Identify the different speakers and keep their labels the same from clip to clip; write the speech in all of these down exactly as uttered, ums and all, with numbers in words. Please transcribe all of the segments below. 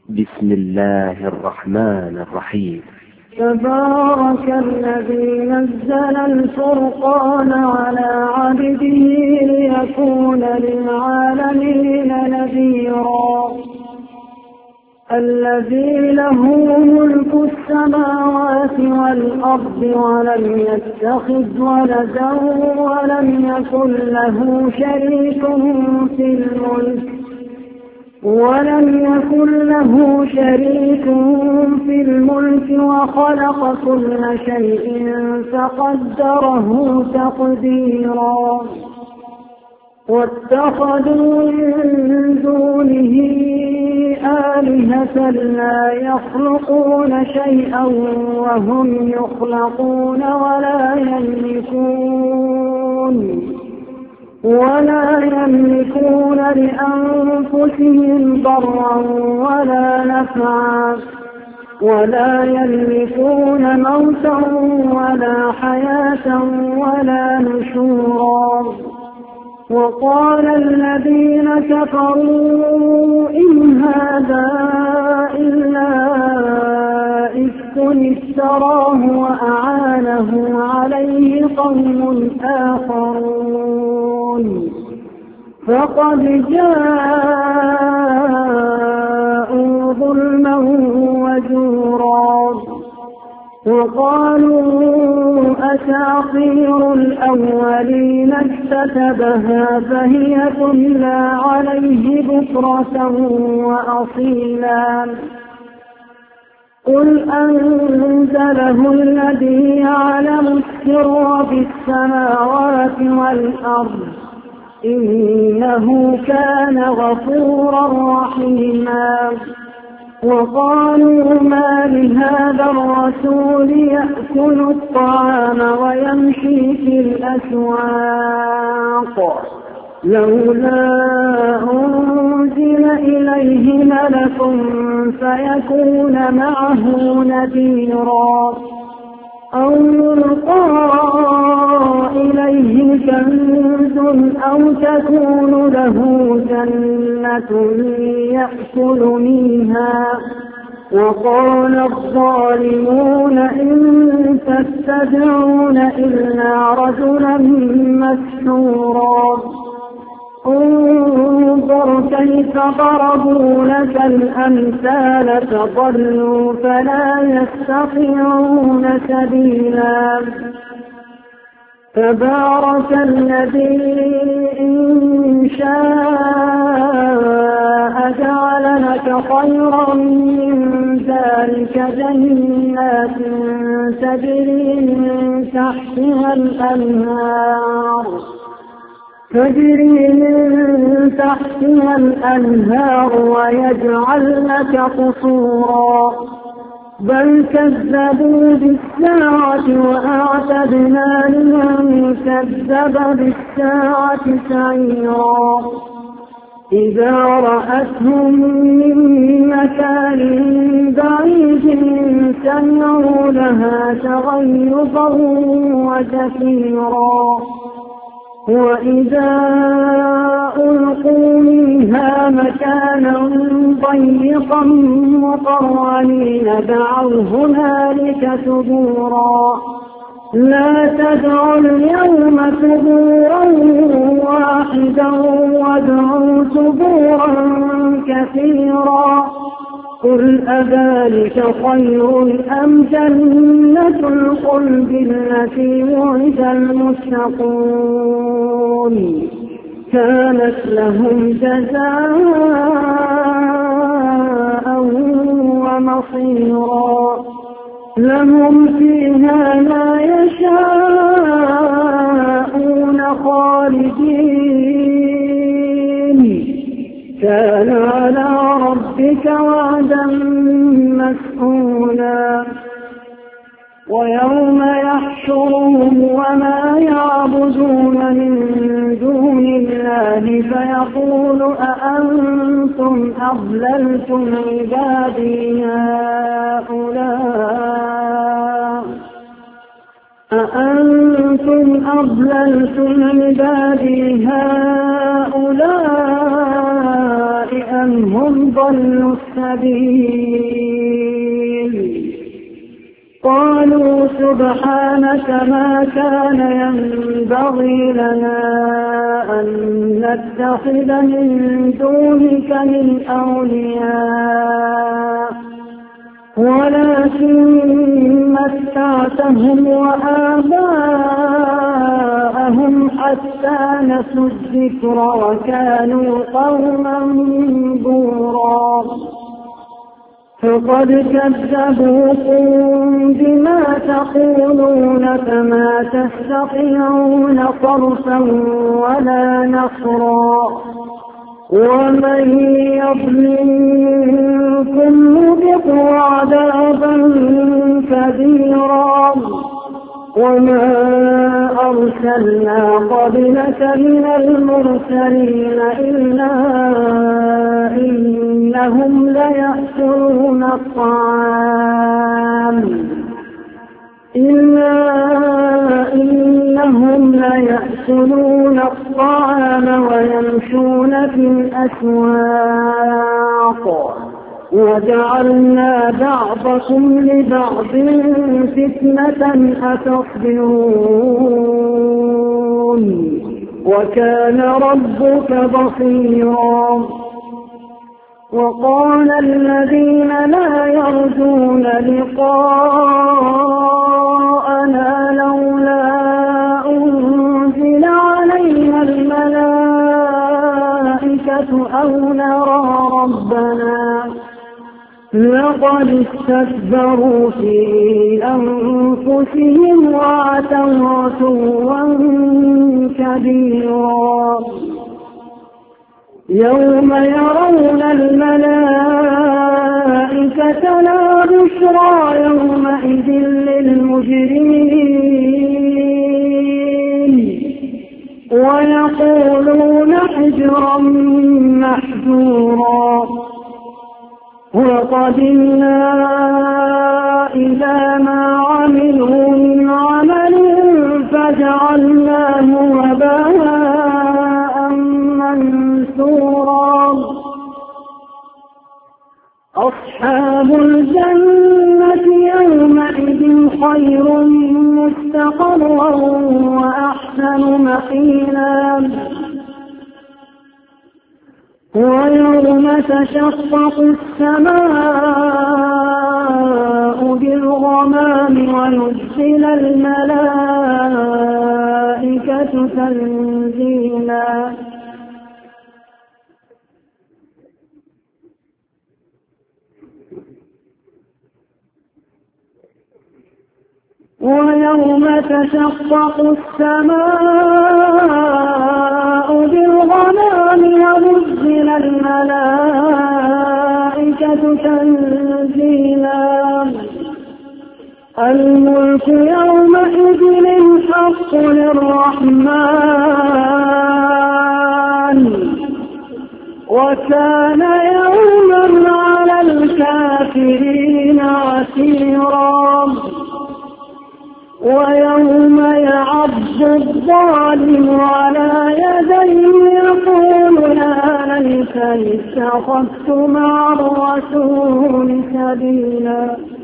Speaker 1: بسم الله الرحمن الرحيم.
Speaker 2: تبارك الذي نزل الفرقان على عبده ليكون للعالمين نذيرا. الذي له ملك السماوات والأرض ولم يتخذ ولدا ولم يكن له شريك في الملك ولم يكن له شريك في الملك وخلق كل شيء فقدره تقديرا. واتخذوا من دونه آلهة لا يخلقون شيئا وهم يخلقون ولا يملكون ولا يملكون لأنفسهم ضرا ولا نفعا ولا يملكون موتا ولا حياة ولا نشورا. وقال الذين كفروا إن هذا إلا إفك افتراه وأعانه عليه قوم آخرون فقد جاءوا ظلما وزورا. وقالوا أساطير الأولين اكتتبها فهي تملى عليه بكرة وأصيلا. قل أنزله الذي يعلم السر في السماوات والأرض إنه كان غفورا رحيما. وقالوا ما لهذا الرسول يأكل الطعام ويمشي في الأسواق لولا أنزل إليه ملك فيكون معه نذيرا أو يلقى إليه كنز أو تكون له جنة يأكل منها. وقال الظالمون إن تتبعون إلا رجلا مسحورا. انظر كيف ضربوا لك الأمثال فضلوا فلا يستطيعون سبيلا. تبارك الذي إن شاء جعل لك خيرا من ذلك جنات تجري من تحتها الأنهار تجري من تحتها الأنهار ويجعل لك قصورا بل كذبوا بالساعة وأعتدنا لمن كذب بالساعة سعيرا. إذا رأتهم من مكان بعيد سمعوا لها تغيظا وزفيرا. وإذا ألقوا منها مكانا ضيقا مقرنين دعوا هنالك ثبورا. لا تدعوا اليوم ثبورا واحدا وادعوا ثبورا كثيرا. قل أذلك خير أم جنة الخلد التي وعد المتقون كانت لهم جزاء ومصيرا. لهم فيها ما يشاءون خالدين كان على ربك وعدا مسئولا. ويوم يحشرهم وما يعبدون من دون الله فيقول أأنتم أضللتم عبادي هؤلاء أأنتم أضللتم عبادي هؤلاء أم هم ضلوا السبيل السبيل قالوا سبحانك ما كان ينبغي لنا أن نتخذ من دونك من أولياء ولكن متعتهم وآباءهم حتى نسوا الذكر وكانوا قوما بورا فقد كذبوكم بما تقولون فما تستطيعون صرفا ولا نصرا ومن يظلم منكم نذقه عذابا كبيرا وما أرسلنا قبلك من المرسلين إلا إنهم ليأكلون الطعام إلا إنهم ليأكلون الطعام ويمشون في الأسواق وجعلنا بعضكم لبعض فتنة أتصبرون وكان ربك بصيرا وقال الذين لا يرجون لقاءنا لولا أنزل علينا الملائكة أو نرى ربنا لقد استكبروا في أنفسهم وعتوا عتوا كبيرا يوم يرون الملائكة لا بشرى يومئذ للمجرمين ويقولون حجرا محجورا وقدمنا إلى ما عملوا من عمل فجعلناه وباء منثورا أصحاب الجنة يومئذ خير مستقرا وأحسن مقيلا ويوم تشقق السماء بالغمام ونزل الملائكة تنزيلا ويوم تشقق السماء بالغمام ونزل الملائكة تنزيلا الملك يومئذ الحق للرحمن وكان يوما على الكافرين عسيرا ويوم يعض الظالم على يديه يقول يا ليتني اتخذت مع الرسول سبيلا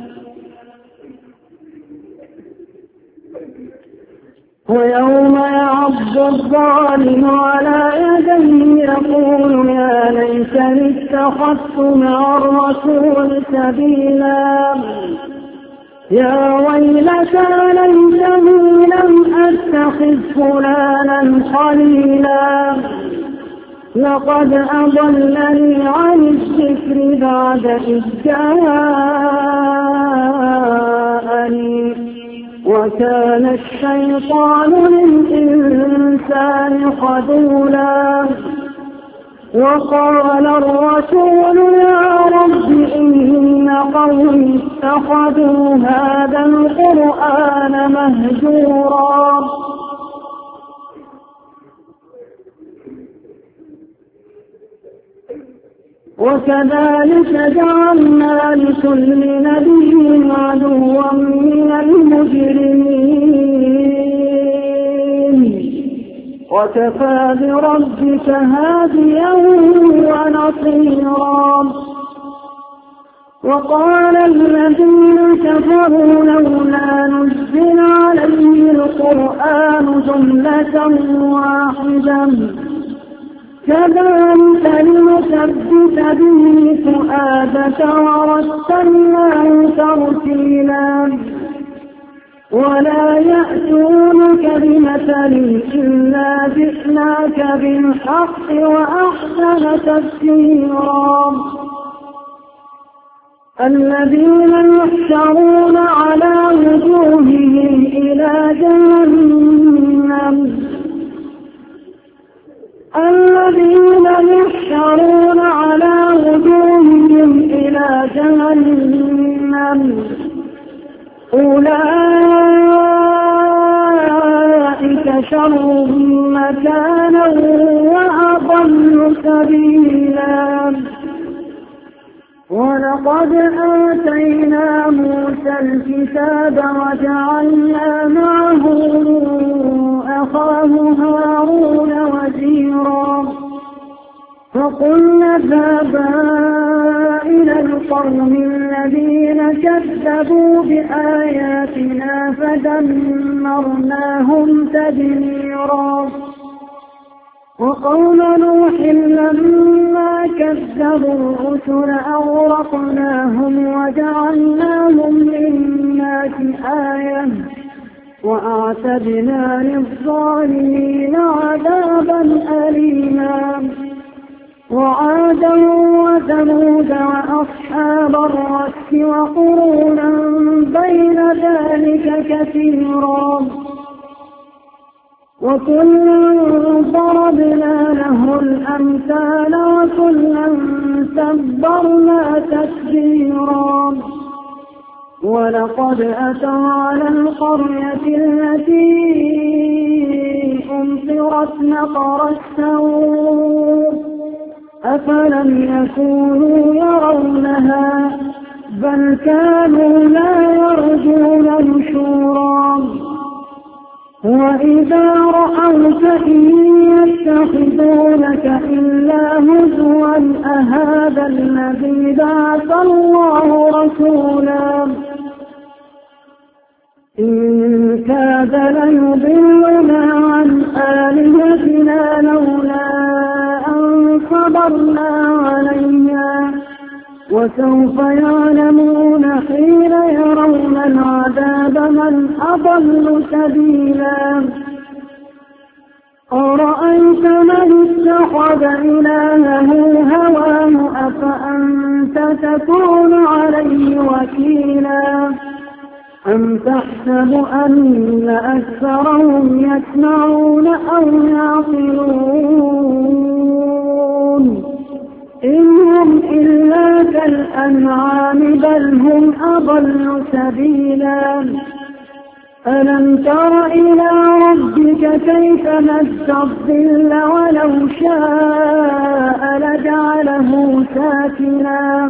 Speaker 2: ويوم يعض الظالم على يديه يقول يا ليتني اتخذت مع الرسول سبيلا يا ويلتى ليتني لم أتخذ فلانا خليلا لقد أضلني عن الذكر بعد إذ جاءني وكان الشيطان للإنسان خذولا وقال الرسول يا رب إن قومي اتخذوا هذا القرآن مهجورا وكذلك جعلنا لكل نبي عدوا من المجرمين وكفى بربك هاديا ونصيرا وقال الذين كفروا لولا نزل عليه القرآن جملة واحدة كذلك لنثبت به فؤادك ورتلناه ترتيلا ولا يأتونك بمثل إلا جئناك بالحق وأحسن تفسيرا الذين يحشرون على وجوههم إلى جهنم الذين يحشرون على وجوههم إلى جهنم أولئك شر مكانا وأضل سبيلا ولقد آتينا موسى الكتاب وجعلنا معه أخاه هارون وزيرا فقلنا اذهبا إلى القوم الذين كذبوا بآياتنا فدمرناهم تدميرا وقوم نوح لما كذبوا الرسل أغرقناهم وجعلناهم للناس آية وأعتدنا للظالمين عذابا أليما وعادا وثمود وأصحاب الرس وقرونا بين ذلك كثيرا وكلا ضربنا له الأمثال وكلا تبرنا تتبيرا ولقد أتوا على القرية التي أمطرت مطر السوء أفلم يكونوا يرونها بل كانوا لا يرجون نشورا وإذا رأوك إن يتخذونك إلا هزوا أهذا الذي بعث الله رسولا إن كاد ليضلنا عن آلهتنا لولا أن صبرنا عليها وسوف يعلمون حين يرون العذاب من أضل سبيلا أرأيت من اتخذ إلهه هواه أفأنت تكون عليه وكيلا أم تحسب أن أكثرهم يسمعون أو يعقلون إن هم إلا كالأنعام بل هم أضل سبيلا ألم تر إلى ربك كيف مد الظل ولو شاء لجعله ساكنا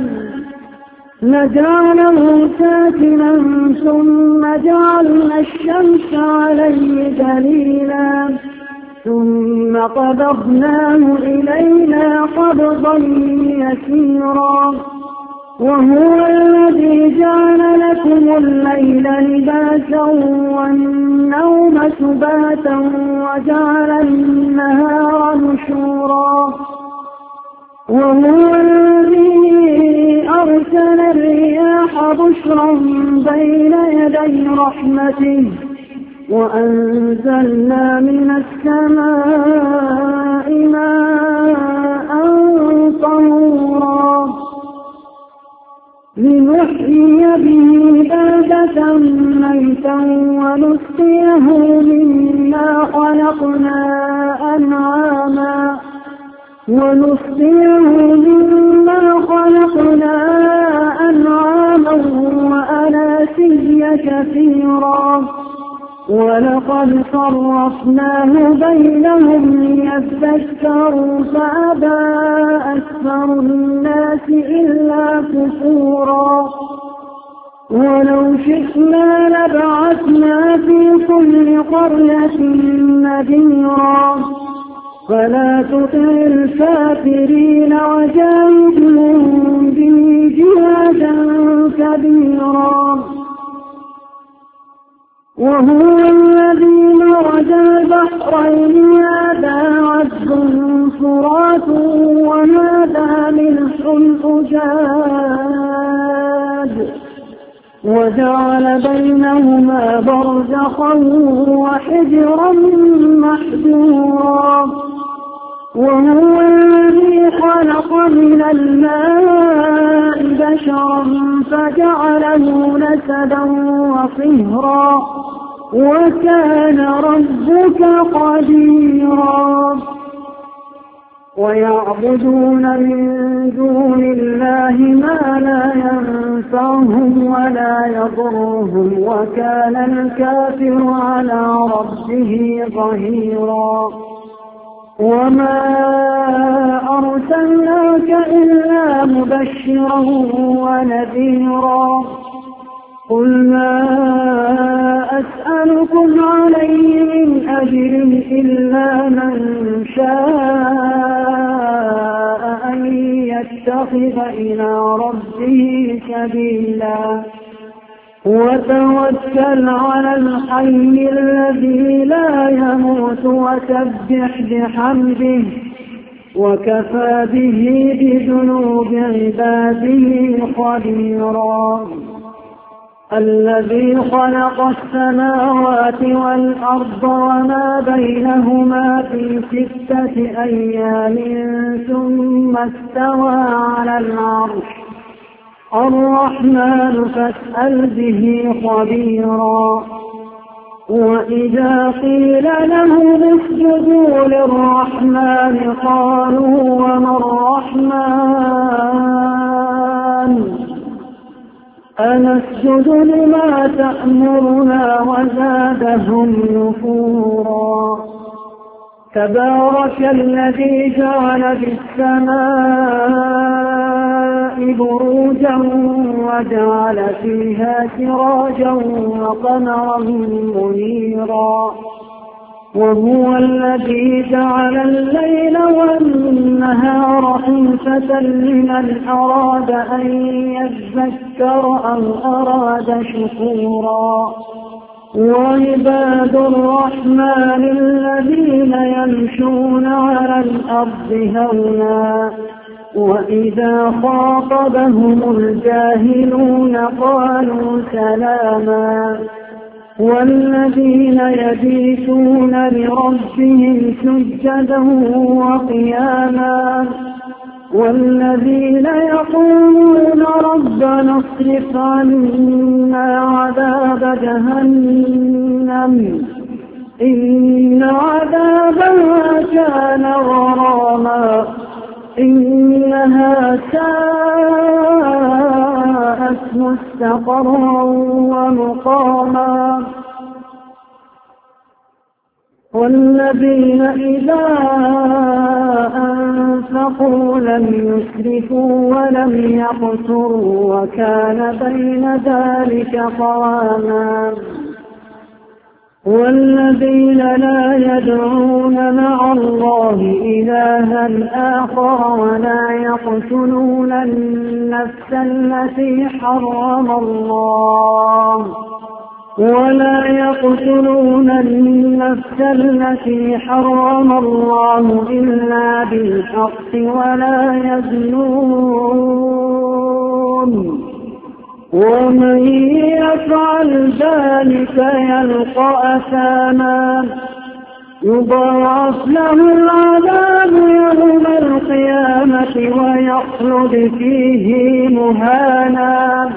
Speaker 2: لجعله ساكنا ثم جعلنا الشمس عليه دليلا ثم قبضناه إلينا قبضا يسيرا وهو الذي جعل لكم الليل لباسا والنوم سباتا وجعل النهار نشورا وهو الذي أرسل الرياح بشرا بين يدي رحمته وأنزلنا من السماء ماء طهورا لنحيي به بلدة ميتا ونسقيه مما خلقنا أنعاما ونسقيه مما خلقنا أنعاما وأناسيا كثيرا ولقد صرفناه بينهم ليذكروا فأبى أكثر الناس إلا كفورا ولو شئنا لبعثنا في كل قرية نذيرا فلا تطع الكافرين وجاهدهم به جهادا خبيرا وهو الذي مرج البحرين هذا عذب فرات وهذا ملح أجاج وجعل بينهما برزخا وحجرا محجورا وهو الذي خلق من الماء بشرا فجعله نسبا وصهرا وكان ربك قديرا ويعبدون من دون الله ما لا ينفعهم ولا يضرهم وكان الكافر على ربه ظهيرا وما أرسلناك إلا مبشرا ونذيرا قل ما أسألكم عليه من أجر إلا من شاء أن يتخذ إلى ربه سبيلا وتوكل على الحي الذي لا يموت وسبح بحمده وكفى به بذنوب عباده خبيرا الذي خلق السماوات والأرض وما بينهما في ستة أيام ثم استوى على العرش الرحمن فاسأل به خبيرا وإذا قيل لهم اسجدوا للرحمن قالوا وما الرحمن أنسجد لما تأمرنا وزادهم نفورا تبارك الذي جعل في السماء بروجا وجعل فيها سراجا وقمرا منيرا وهو الذي جعل الليل والنهار خلفة لمن أراد أن يذكر أو أراد شكورا وعباد الرحمن الذين يمشون على الأرض هونا وإذا خاطبهم الجاهلون قالوا سلاما والذين يبيتون لربهم سجدا وقياما والذين يقولون ربنا اصرف عنا عذاب جهنم إن عذابها كان غراما إنها ساءت مستقرا ومقاما والذين إذا أنفقوا لم يسرفوا ولم يقتروا وكان بين ذلك قواما والذين لا يدعون مع الله إلها آخر ولا يقتلون النفس التي حرم الله ولا يقتلون النفس التي حرم الله إلا بالحق ولا يزنون ومن يفعل ذلك يلقى أثاما يضاعف له العذاب يوم القيامة ويخلد فيه مهانا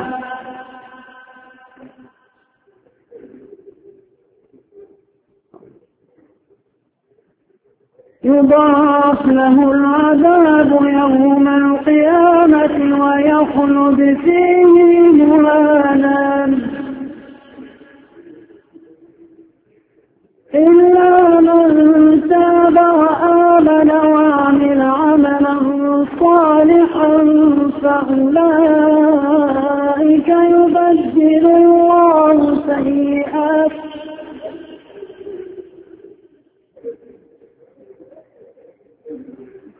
Speaker 2: يضاعف له العذاب يوم القيامة ويخلد فيه مهانا إلا من تاب وآمن وعمل عملا صالحا فأولئك يبدل الله سيئات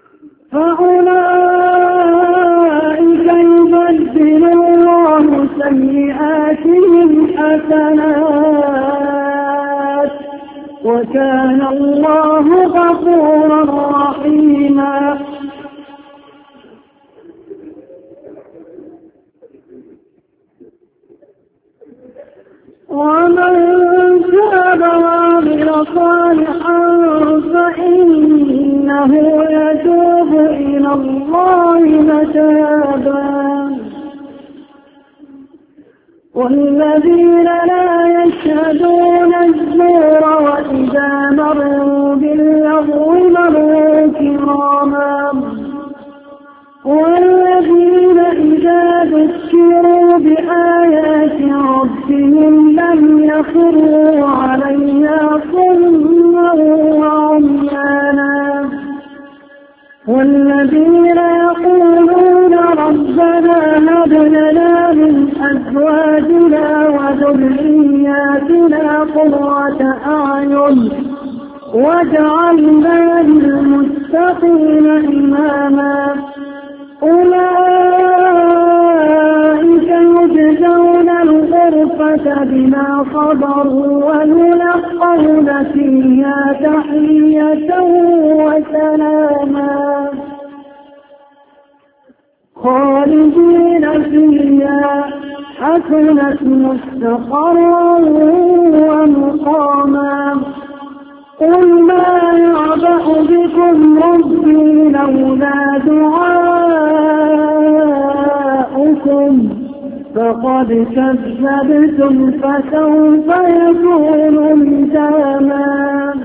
Speaker 2: فأولئك يبدل الله سيئاتهم حسنات وكان الله غفورا رحيما. ومن تاب وعمل صالحا فإنه يتوب إلى الله متابا. والذين لا يشهدون الزور وإذا مروا باللغو مروا كراما. والذين إذا ذكروا بآيات ربهم لم يخروا عليها صما وعميانا. والذين يقولون ربنا هب لنا من أزواجنا وذرياتنا قرة أعين واجعلنا للمتقين إماما. أولئك يجزون الغرفة بما صبروا ويلقون فيها تحية وسلاما خالدين فيها حسنت مستقرا ومقاما. قل ما يعبأ بكم ربي لولا دعاؤكم فقد كذبتم فسوف يكون لزاما.